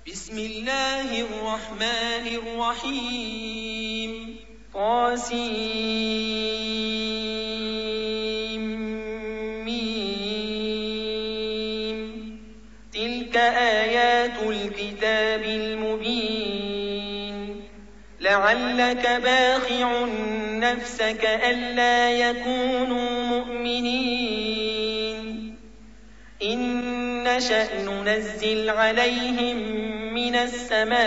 بسم الله الرحمن الرحيم طاسيم تلك آيات الكتاب المبين لعلك باخع نفسك ألا يكونوا مؤمنين إن نشأ ننزل عليهم من السماء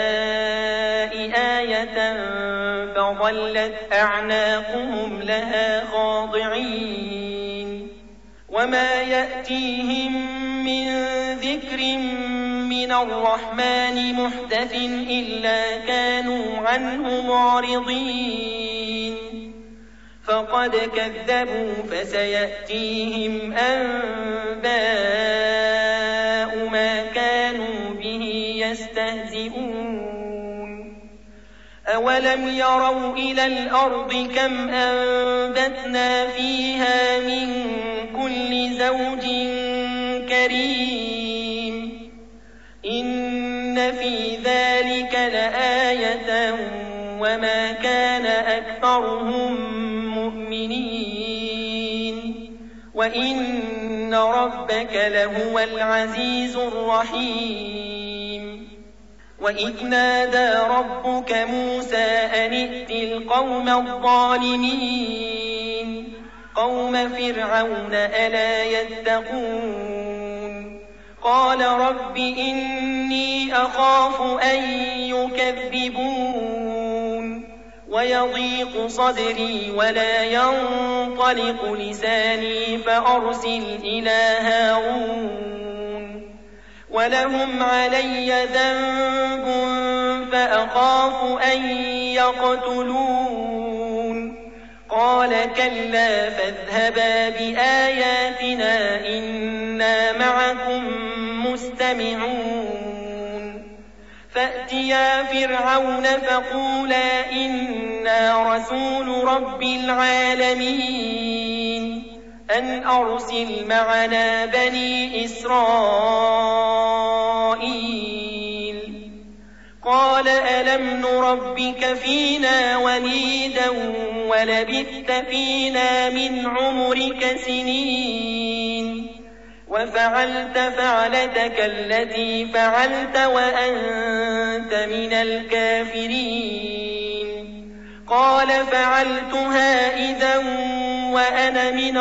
آية فظلت أعناقهم لها خاضعين وما يأتيهم من ذكر من الرحمن محدث إلا كانوا عنه معرضين فقد كذبوا فسيأتيهم أنباء ما كانوا به يستهزئون أولم يروا إلى الأرض كم أنبتنا فيها من كل زوج كريم إن في ذلك لآية وما كان أكثرهم مؤمنين وإن ربك لهو العزيز الرحيم وإذ نادى ربك موسى أن ائت القوم الظالمين قوم فرعون ألا يتقون قال رب إني أخاف أن يكذبون ويضيق صدري ولا ينطلق لساني فأرسل إلى هارون ولهم علي ذنب فأخاف أن يقتلون قال كلا فاذهبا بآياتنا إنا معكم مستمعون فأتيا فرعون فقولا إنا رسول رب العالمين أن أرسل معنا بني إسرائيل قال ألم نربك فينا وليدا ولبثت فينا من عمرك سنين وفعلت فعلتك التي فعلت وأنت من الكافرين قال فعلتها إذا وأنا من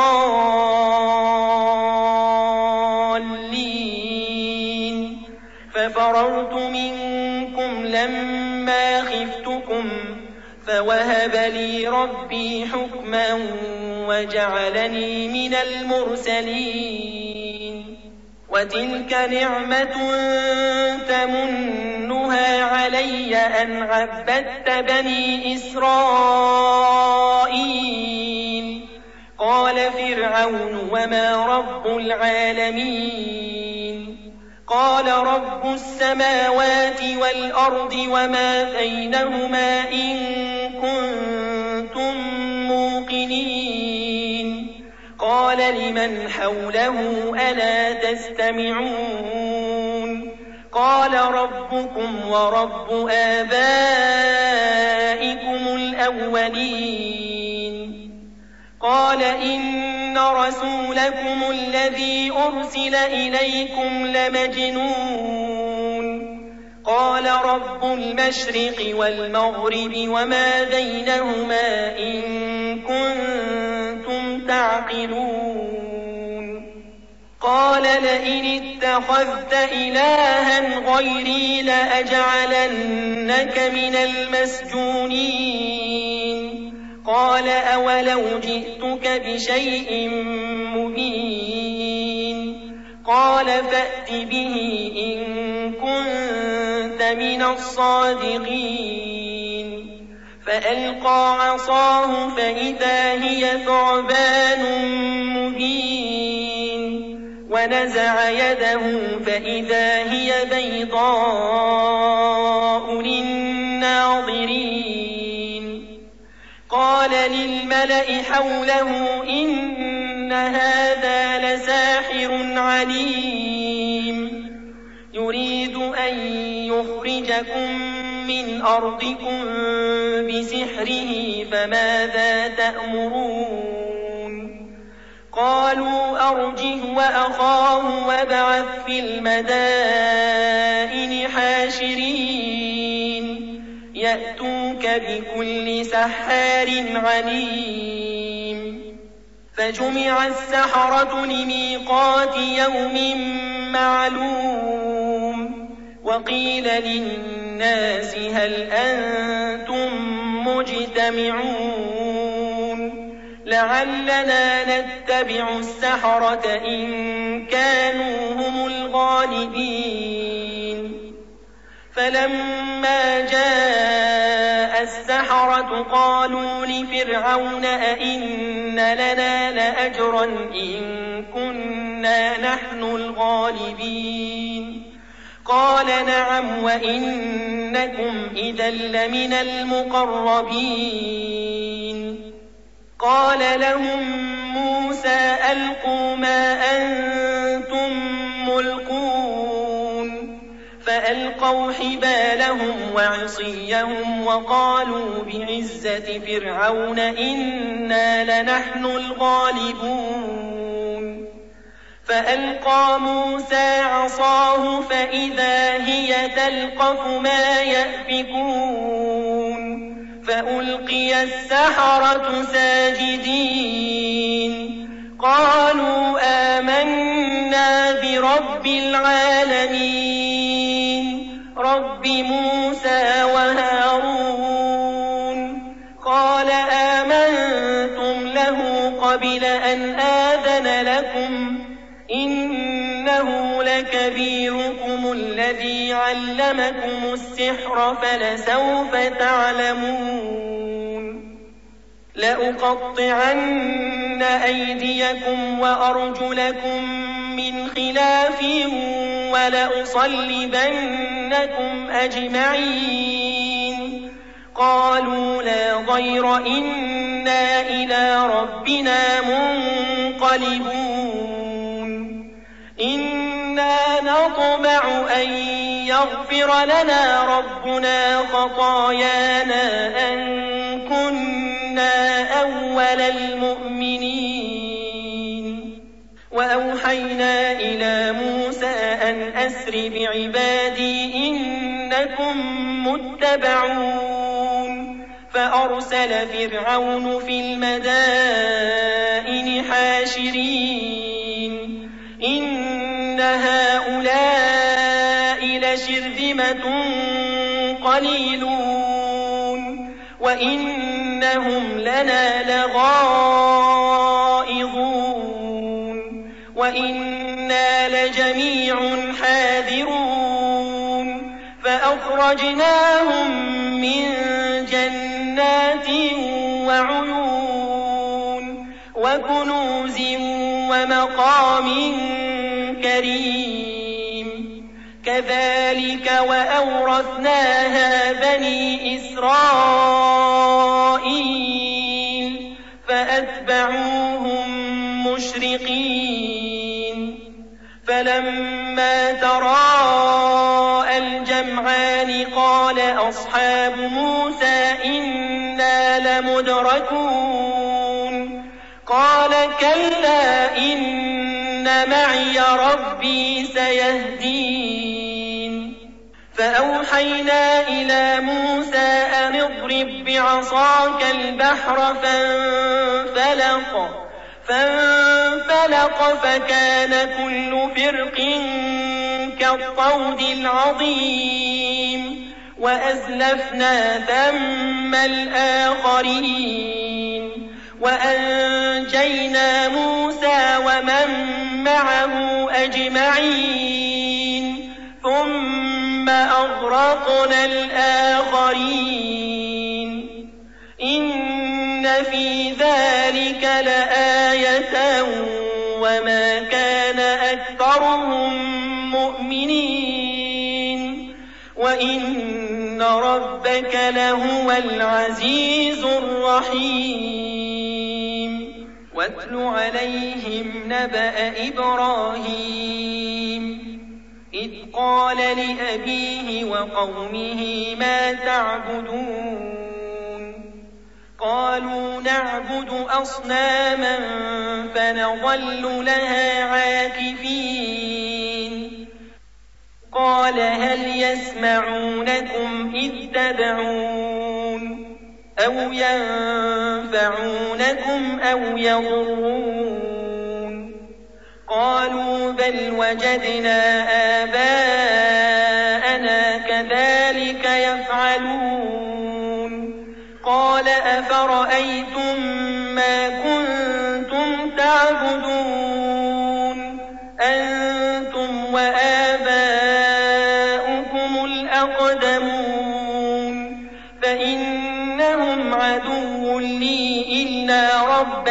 الضالين ففررت منكم لما خفتكم فوهب لي ربي حكما وجعلني من المرسلين وتلك نعمة تمنها علي أن عبدت بني إسرائيل قال فرعون وما رب العالمين قال رب السماوات والأرض وما بينهما إن كنتم موقنين قال لمن حوله ألا تستمعون قال ربكم ورب آبائكم الأولين قال إن رسولكم الذي أرسل إليكم لمجنون قال رب المشرق والمغرب وما بينهما إن كنتم تعقلون قال لئن اتخذت إلها غيري لأجعلنك من المسجونين قال أولو جئتك بشيء مبين قال فأت به إن كنت من الصادقين فألقى عصاه فإذا هي ثعبان مبين ونزع يده فإذا هي بيضاء للناظرين قال للملأ حوله إن هذا لساحر عليم يريد أن يخرجكم من أرضكم بسحره فماذا تأمرون قالوا أرجه وأخاه وابعث في المدائن حاشرين يأتوك بكل سحار عليم فجمع السحرة لميقات يوم معلوم وقيل للناس هل أنتم مجتمعون لعلنا نتبع السحرة إن كانوا هم الغالبين فلما جاء السحرة قالوا لفرعون أئن لنا لأجرا إن كنا نحن الغالبين قال نعم وإنكم إذا لمن المقربين قال لهم موسى ألقوا ما أنتم ملقون فألقوا حبالهم وعصيهم وقالوا بعزة فرعون إنا لنحن الغالبون فألقى موسى عصاه فإذا هي تلقف ما يأفكون فألقي السحرة ساجدين قالوا آمنا برب العالمين رب موسى وهارون قال آمنتم له قبل أن آذن لكم إنه لكبيركم الذي علمكم السحر فلسوف تعلمون لأقطعن أيديكم وأرجلكم من خلاف ولأصلبنكم أجمعين قالوا لا ضير إنا إلى ربنا منقلبون إنا نطمع أن يغفر لنا ربنا خطايانا أن كنا أول المؤمنين وأوحينا إلى موسى أن أسر بعبادي إنكم متبعون فأرسل فرعون في المدائن حاشرين إن هؤلاء لشرذمة قليلون وإنهم لنا لغائظون وإنا لجميع حاذرون فأخرجناهم من جنات وعيون وكنوز ومقام كريم كذلك وأورثناها بني إسرائيل فأتبعوهم مشرقين فلما تراءى الجمعان قال أصحاب موسى إنا لمدركون قال كلا إن معي ربي سيهدين فأوحينا إلى موسى أن اضرب بعصاك البحر فانفلق فكان كل فرق كالطود العظيم وأزلفنا ثم الآخرين وأنجينا موسى ومن معه أجمعين ثم أغرقنا الآخرين إن في ذلك لآية وما كان أكثرهم مؤمنين وإن ربك لهو العزيز الرحيم واتل عليهم نبأ إبراهيم إذ قال لأبيه وقومه ما تعبدون قالوا نعبد أصناما فنظل لها عاكفين قال هل يسمعونكم إذ تدعون أو ينفعونكم أو يضرون قالوا بل وجدنا آباءنا كذلك يفعلون قال أفرأيتم ما كنتم تعبدون أنتم وآباؤكم الأقدمون فإنهم عدو لي إلا رب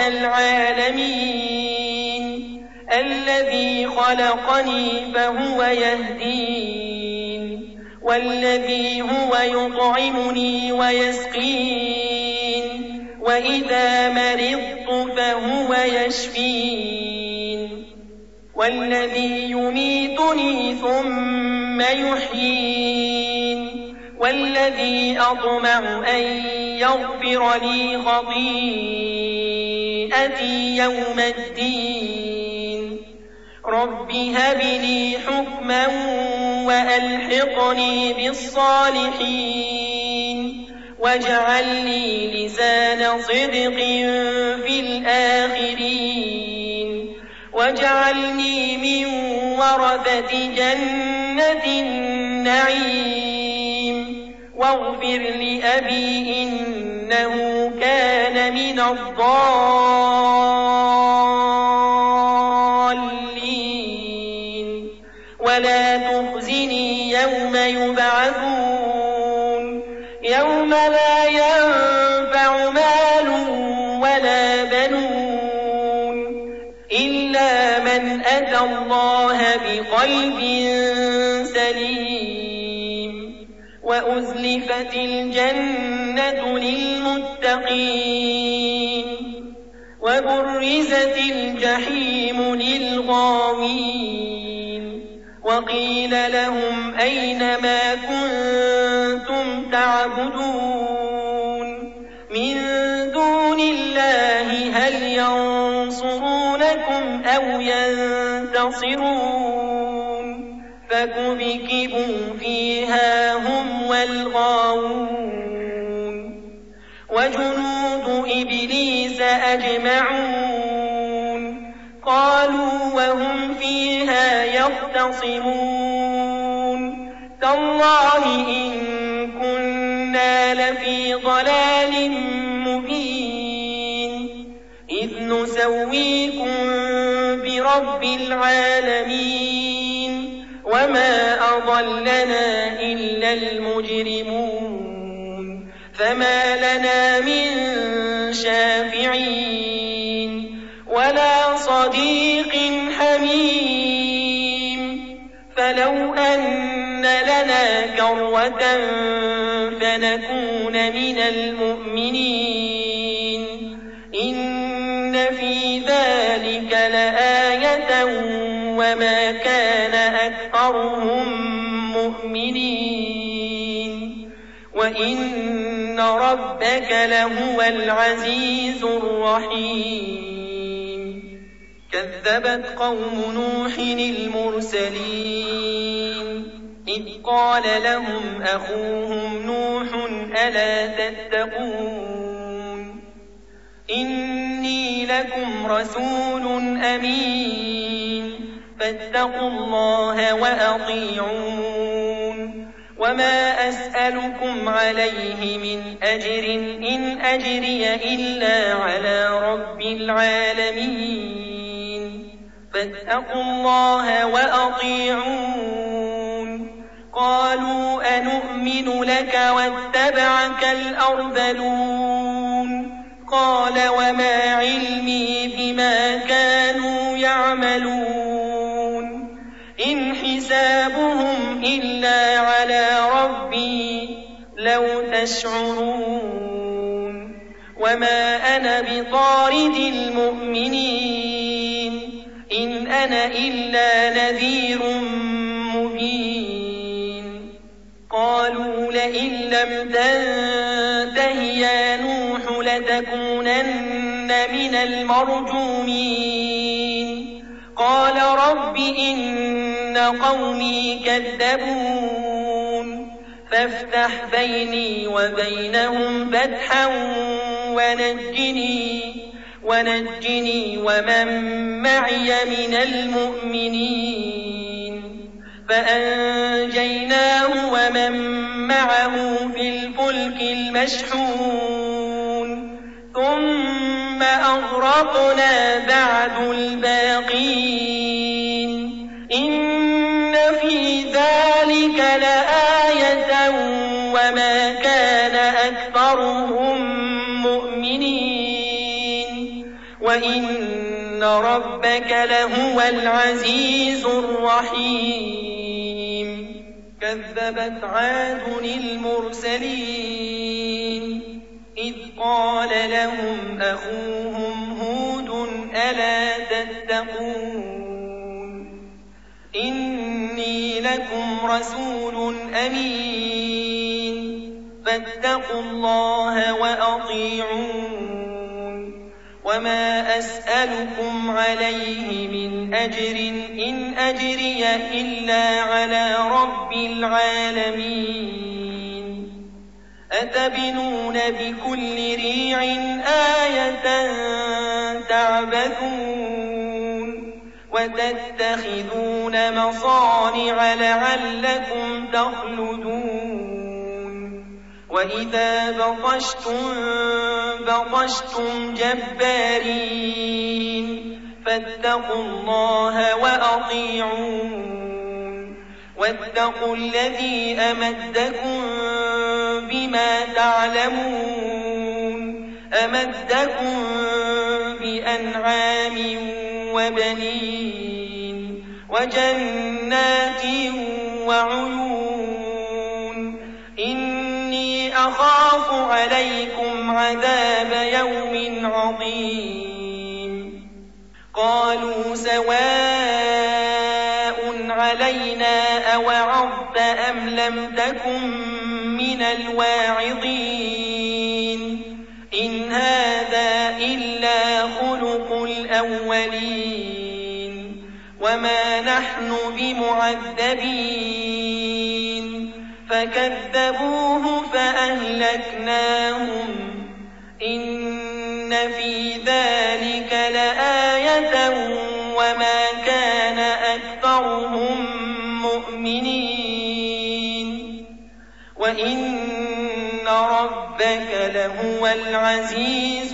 العالمين الذي خلقني فهو يهدين والذي هو يطعمني ويسقين وإذا مرضت فهو يشفين والذي يميتني ثم يحيين والذي أطمع أن يغفر لي خطيئتي يوم الدين رب هب لي حكما وألحقني بالصالحين واجعل لي لسان صدق في الآخرين واجعلني من ورثة جنة النعيم واغفر لأبي إنه كان من الضالين ولا تخزني يوم يبعثون يوم لا ينفع مال ولا بنون إلا من أتى الله بقلب سليم وأزلفت الجنة للمتقين وبرزت الجحيم للغاوين وقيل لهم أين ما كنتم تعبدون من دون الله هل ينصرونكم أو ينتصرون فكبكبوا فيها هم والغاوون وجنود إبليس أجمعون قالوا وهم فيها يختصمون تالله إن كنا لفي ضلال مبين إذ نسويكم برب العالمين وما أضلنا إلا المجرمون فما لنا من شافعين ولا صديق حميم فلو أن لنا كروة فنكون من المؤمنين إن في ذلك لآية وما كان أكثرهم مؤمنين وإن ربك لهو العزيز الرحيم كذبت قوم نوح المرسلين إذ قال لهم أخوهم نوح ألا تتقون إني لكم رسول أمين فاتقوا الله وأطيعون وما أسألكم عليه من أجر إن أجري إلا على رب العالمين فاتقوا الله وأطيعون قالوا أنؤمن لك واتبعك الأرذلون قال وما علمي بما كانوا يعملون إن حسابهم إلا على ربي لو تشعرون وما أنا بطارد المؤمنين إن أنا إلا نذير مبين لئن لم تنته يا نوح لتكونن من المرجومين قال رب إن قومي كذبون فافتح بيني وبينهم فتحا ونجني ومن معي من المؤمنين فأنجيناه ومن معه في الفلك المشحون ثم أغرقنا بعد الباقين إن في ذلك لآية وما كان أكثرهم مؤمنين وإن ربك لهو العزيز الرحيم كذبت عاد المرسلين إذ قال لهم أخوهم هود ألا تتقون إني لكم رسول أمين فاتقوا الله وأطيعون وما أسألكم عليه من أجر إن أجري إلا على رب العالمين أتبنون بكل ريع آية تعبثون وتتخذون مصانع لعلكم تخلدون وإذا بطشتم جبارين فاتقوا الله وأطيعون واتقوا الذي أمدكم بما تعلمون أمدكم بأنعام وبنين وجنات وعيون إني أخاف عليكم عذاب يوم عظيم قالوا سواء علينا أوعظت أم لم تكن من الواعظين إن هذا إلا خلق الأولين وما نحن بمعذبين فكذبوه فأهلكناهم إن في ذلك لآية وما كان أكثرهم مؤمنين وإن ربك لهو العزيز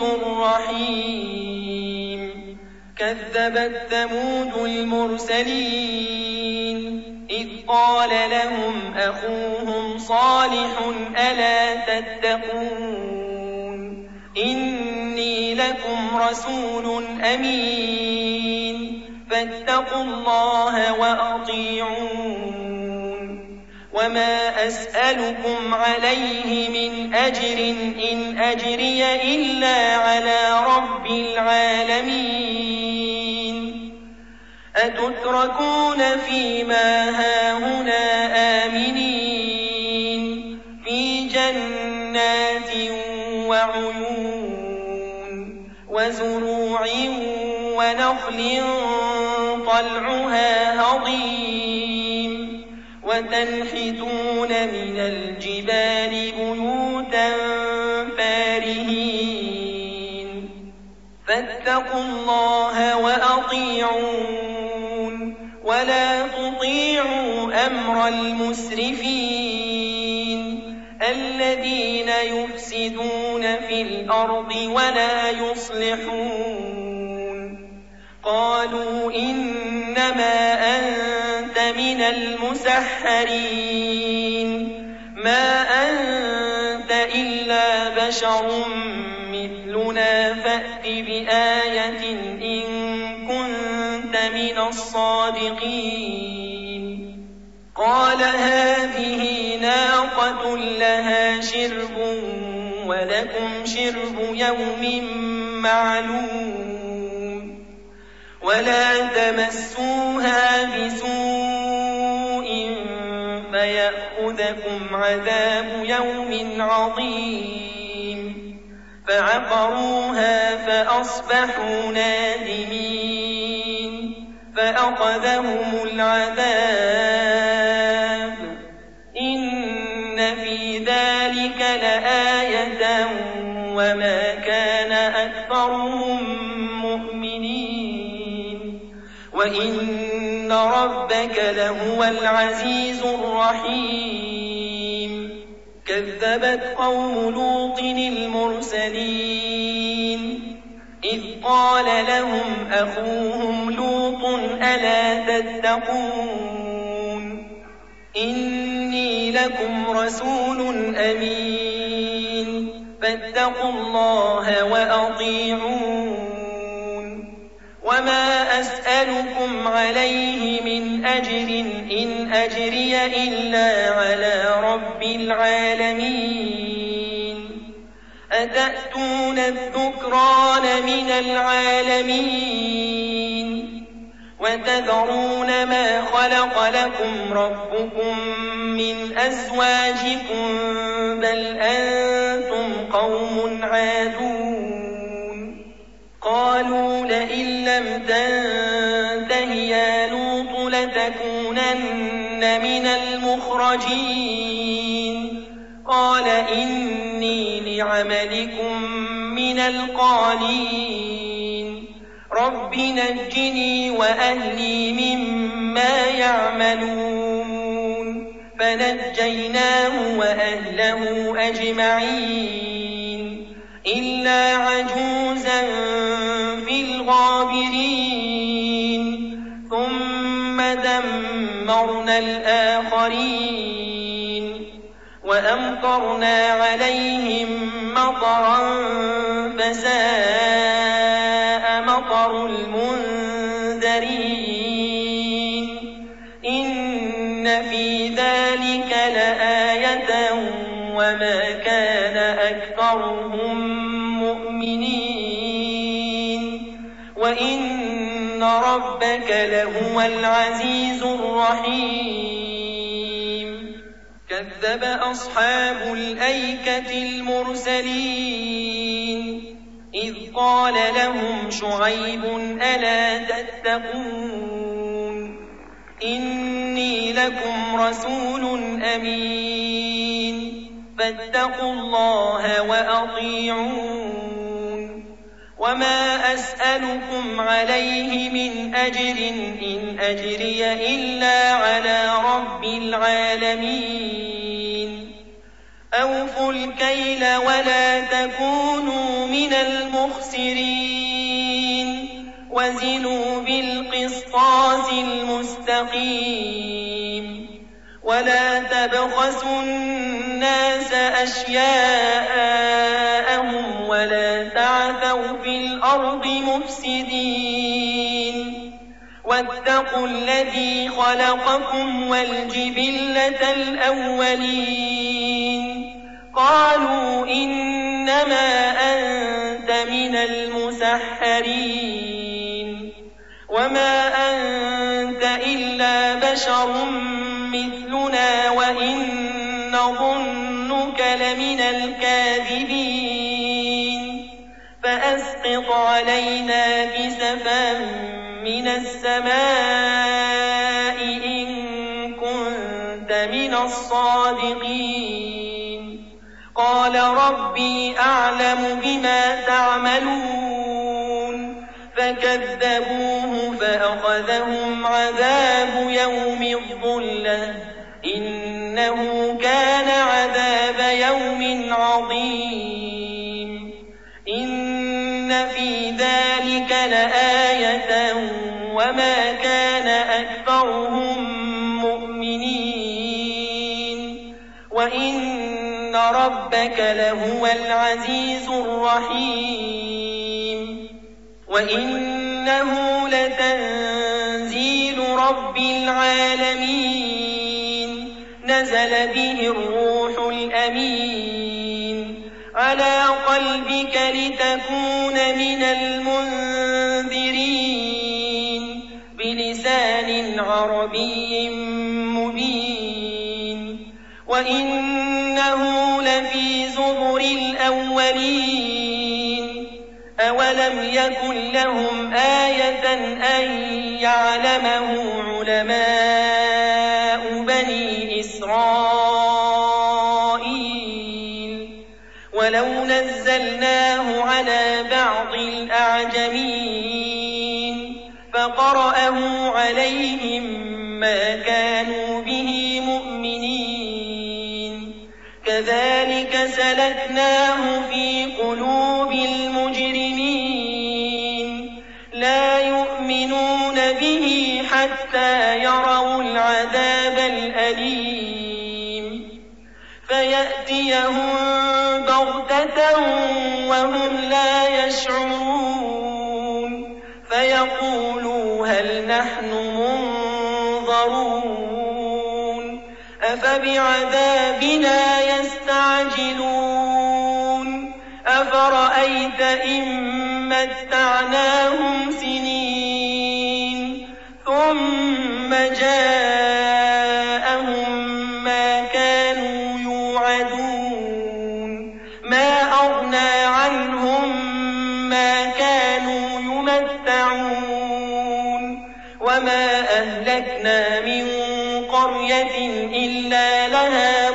الرحيم كذبت ثمود المرسلين إذ قال لهم أخوهم صالح ألا تتقون إني لكم رسول أمين فاتقوا الله وأطيعون وما أسألكم عليه من أجر إن أجري إلا على رب العالمين أتتركون فيما هاهنا آمنين في جنات وعيون وزروع ونخل طلعها هضيم وتنحتون من الجبال بيوتا فارهين فاتقوا الله وأطيعون ولا تطيعوا أمر المسرفين الذين يفسدون في الأرض ولا يصلحون قالوا إنما أنت من المسحرين ما أنت إلا بشر مثلنا فأت بآية إن كنت من الصادقين قال هذه ناقة لها شرب ولكم شرب يوم معلوم ولا تمسوها بسوء فيأخذكم يأخذكم عذاب يوم عظيم فعقروها فأصبحوا نادمين فأخذهم العذاب إن في ذلك لآية وما كان أكثرهم مؤمنين وإن ربك لهو العزيز الرحيم كذبت قوم لوط المرسلين إذ قال لهم أخوهم لوط ألا تتقون إني لكم رسول أمين فاتقوا الله وأطيعون وما أسألكم عليه من أجر إن أجري إلا على رب العالمين أتأتون الذكران من العالمين وتذرون ما خلق لكم ربكم من أزواجكم بل أنتم قوم عادون قالوا لئن لم تنته يا لوط لتكونن من المخرجين قال إني لعملكم من القالين رب نجني وأهلي مما يعملون فنجيناه وأهله أجمعين إلا عجوزا في الغابرين ثم دمرنا الآخرين وأمطرنا عليهم مطرا فساء مطر المنذرين إن في ذلك لآية وما كان أكثرهم مؤمنين وإن ربك لهو العزيز الرحيم كذب أصحاب الأيكة المرسلين إذ قال لهم شعيب ألا تتقون إني لكم رسول أمين فاتقوا الله وأطيعون وما أسألكم عليه من أجر إن أجري إلا على رب العالمين أوفوا الكيل ولا تكونوا من المخسرين وزنوا بالقسطاس المستقيم ولا تبخسوا الناس أشياءهم ولا تعثوا في الأرض مفسدين واتقوا الذي خلقكم والجبلة الأولين قالوا إنما أنت من المسحرين وما أنت إلا بشر مثلنا وإن نظنك لمن الكاذبين فأسقط علينا كسفا من السماء إن كنت من الصادقين قال ربي أعلم بما تعملون فكذبوه فأخذهم عذاب يوم الظلة إنه كان عذاب يوم عظيم إن في ذلك لآية وما كان أكثرهم مؤمنين وإن ربك لهو العزيز الرحيم وإنه لتنزيل رب العالمين نزل به الروح الأمين على قلبك لتكون من المنذرين بلسان عربي مبين وإنه لفي زبر الأولين أولم يكن لهم آية أن يعلمه علماء بني إسرائيل ولو نزلناه على بعض الأعجمين فقرأه عليهم ما كانوا به مؤمنين كذلك سلكناه في قلوب المجرمين لا يؤمنون به حتى يروا العذاب الأليم فيأتيهم بغتة وهم لا يشعرون فيقولوا هل نحن منظرون أفبعذابنا يستعجلون أفرأيت إن متعناهم سنين ثم جاءهم ما كانوا يوعدون ما أغنى عنهم ما كانوا يمتعون وما أهلكنا من قرية إلا لها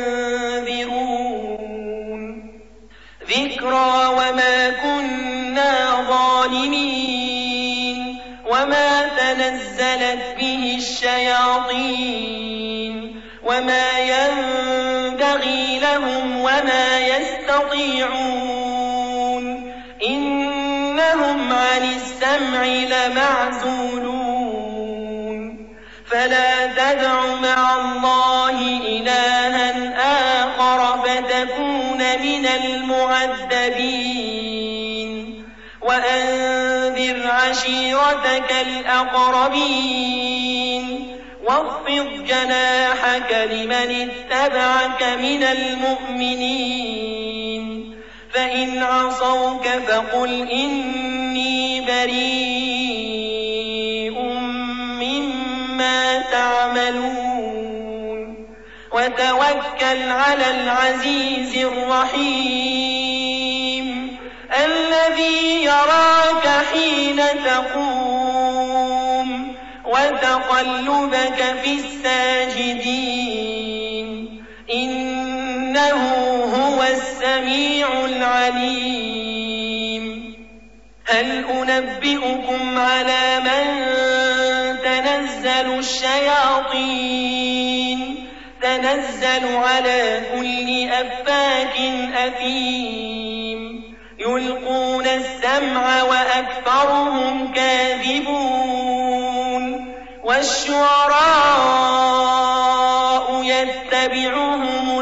منذرون ذكرى وما كنا ظالمين وما تنزلت به الشياطين وما ينبغي لهم وما يستطيعون إنهم عن السمع لمعزولون فلا تدع مع الله إلها آخر فتكون من المعذبين وأنذر عشيرتك الأقربين واخفض جناحك لمن اتبعك من المؤمنين فإن عصوك فقل إني بريء مما تعملون وتوكل على العزيز الرحيم الذي يراك حين تقوم وتقلبك في الساجدين إنه هو السميع العليم هل أنبئكم على من تنزل الشياطين تنزل على كل أفاك أثيم يلقون السمع وأكثرهم كاذبون والشعراء يتبعهم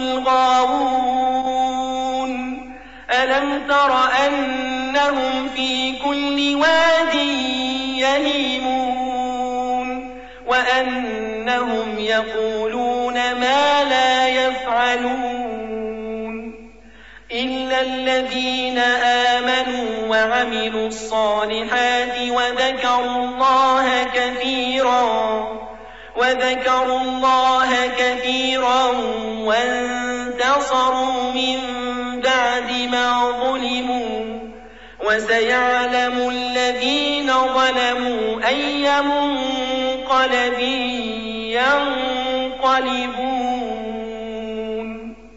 الغاوون ألم تر أنهم في كل واد يهيمون وأنهم يقولون ما لا يفعلون إلا الذين آمنوا وعملوا الصالحات وذكروا الله كثيرا وانتصروا من بعد ما ظلموا وسيعلم الذين ظلموا أي منقلب ينقلبون